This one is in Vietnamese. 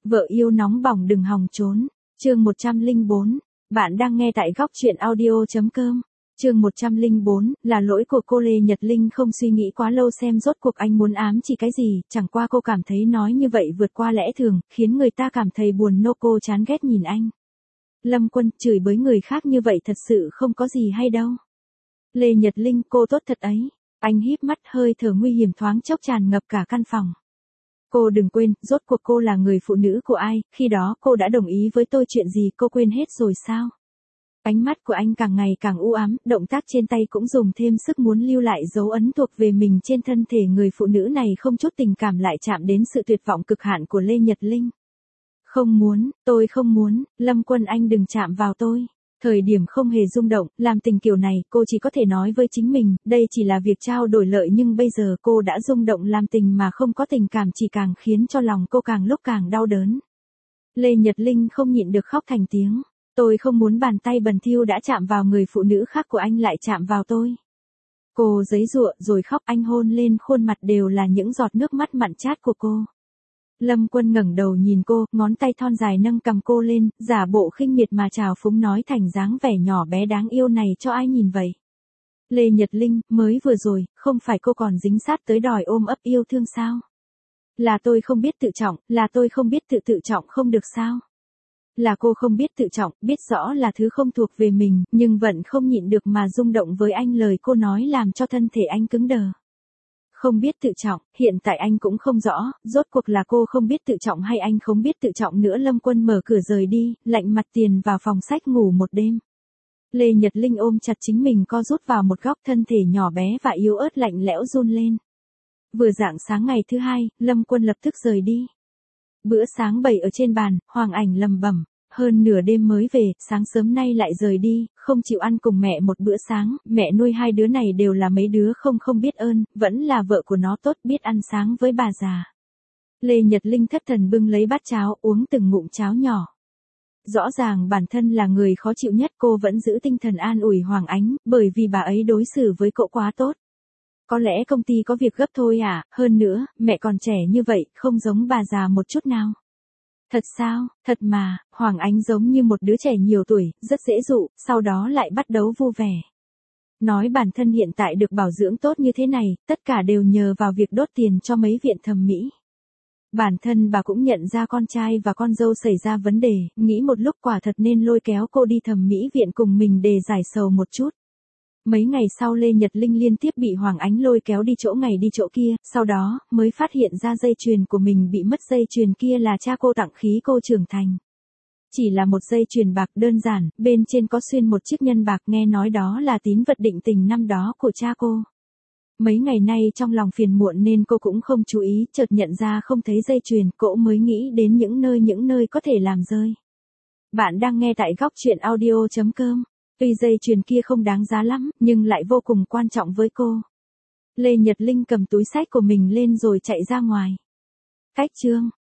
Vợ yêu nóng bỏng đừng hòng trốn. Chương 104. Bạn đang nghe tại góc truyện audio.com. Chương 104, là lỗi của cô. Lê Nhật Linh không suy nghĩ quá lâu xem rốt cuộc anh muốn ám chỉ cái gì, chẳng qua cô cảm thấy nói như vậy vượt qua lẽ thường, khiến người ta cảm thấy buồn nô. Cô chán ghét nhìn anh. Lâm Quân, chửi bới người khác như vậy thật sự không có gì hay đâu. Lê Nhật Linh, cô tốt thật ấy. Anh híp mắt, hơi thở nguy hiểm thoáng chốc tràn ngập cả căn phòng. Cô đừng quên, rốt cuộc cô là người phụ nữ của ai, khi đó cô đã đồng ý với tôi chuyện gì, cô quên hết rồi sao? Ánh mắt của anh càng ngày càng u ám, động tác trên tay cũng dùng thêm sức muốn lưu lại dấu ấn thuộc về mình trên thân thể người phụ nữ này, không chút tình cảm lại chạm đến sự tuyệt vọng cực hạn của Lê Nhật Linh. Không muốn, tôi không muốn, Lâm Quân anh đừng chạm vào tôi. Thời điểm không hề rung động, làm tình kiểu này, cô chỉ có thể nói với chính mình, đây chỉ là việc trao đổi lợi, nhưng bây giờ cô đã rung động làm tình mà không có tình cảm, chỉ càng khiến cho lòng cô càng lúc càng đau đớn. Lê Nhật Linh không nhịn được khóc thành tiếng. Tôi không muốn bàn tay bẩn thỉu đã chạm vào người phụ nữ khác của anh lại chạm vào tôi. Cô giãy giụa rồi khóc, anh hôn lên khuôn mặt đều là những giọt nước mắt mặn chát của cô. Lâm Quân ngẩng đầu nhìn cô, ngón tay thon dài nâng cằm cô lên, giả bộ khinh miệt mà trào phúng nói thành dáng vẻ nhỏ bé đáng yêu này cho ai nhìn vậy. Lê Nhật Linh, mới vừa rồi, không phải cô còn dính sát tới đòi ôm ấp yêu thương sao? Là tôi không biết tự trọng, là tôi không biết tự trọng không được sao? Là cô không biết tự trọng, biết rõ là thứ không thuộc về mình, nhưng vẫn không nhịn được mà rung động với anh. Lời cô nói làm cho thân thể anh cứng đờ. Không biết tự trọng, hiện tại anh cũng không rõ, rốt cuộc là cô không biết tự trọng hay anh không biết tự trọng nữa. Lâm Quân mở cửa rời đi, lạnh mặt tiền vào phòng sách ngủ một đêm. Lê Nhật Linh ôm chặt chính mình co rút vào một góc, thân thể nhỏ bé và yếu ớt lạnh lẽo run lên. Vừa rạng sáng ngày thứ hai, Lâm Quân lập tức rời đi. Bữa sáng bày ở trên bàn, Hoàng Ảnh lầm bẩm, hơn nửa đêm mới về, sáng sớm nay lại rời đi, không chịu ăn cùng mẹ một bữa sáng, mẹ nuôi hai đứa này đều là mấy đứa không biết ơn, vẫn là vợ của nó tốt, biết ăn sáng với bà già. Lê Nhật Linh thất thần bưng lấy bát cháo, uống từng ngụm cháo nhỏ. Rõ ràng bản thân là người khó chịu nhất, cô vẫn giữ tinh thần an ủi Hoàng Ánh, bởi vì bà ấy đối xử với cậu quá tốt. Có lẽ công ty có việc gấp thôi à, hơn nữa, mẹ còn trẻ như vậy, không giống bà già một chút nào. Thật sao, thật mà, Hoàng Ánh giống như một đứa trẻ nhiều tuổi, rất dễ dụ, sau đó lại bắt đầu vui vẻ. Nói bản thân hiện tại được bảo dưỡng tốt như thế này, tất cả đều nhờ vào việc đốt tiền cho mấy viện thẩm mỹ. Bản thân bà cũng nhận ra con trai và con dâu xảy ra vấn đề, nghĩ một lúc quả thật nên lôi kéo cô đi thẩm mỹ viện cùng mình để giải sầu một chút. Mấy ngày sau Lê Nhật Linh liên tiếp bị Hoàng Ánh lôi kéo đi chỗ này đi chỗ kia, sau đó, mới phát hiện ra dây chuyền của mình bị mất. Dây chuyền kia là cha cô tặng khí cô trưởng thành. Chỉ là một dây chuyền bạc đơn giản, bên trên có xuyên một chiếc nhân bạc, nghe nói đó là tín vật định tình năm đó của cha cô. Mấy ngày nay trong lòng phiền muộn nên cô cũng không chú ý, chợt nhận ra không thấy dây chuyền, cô mới nghĩ đến những nơi có thể làm rơi. Bạn đang nghe tại góc truyện audio.com. Tuy dây chuyền kia không đáng giá lắm, nhưng lại vô cùng quan trọng với cô. Lê Nhật Linh cầm túi xách của mình lên rồi chạy ra ngoài. Cách chương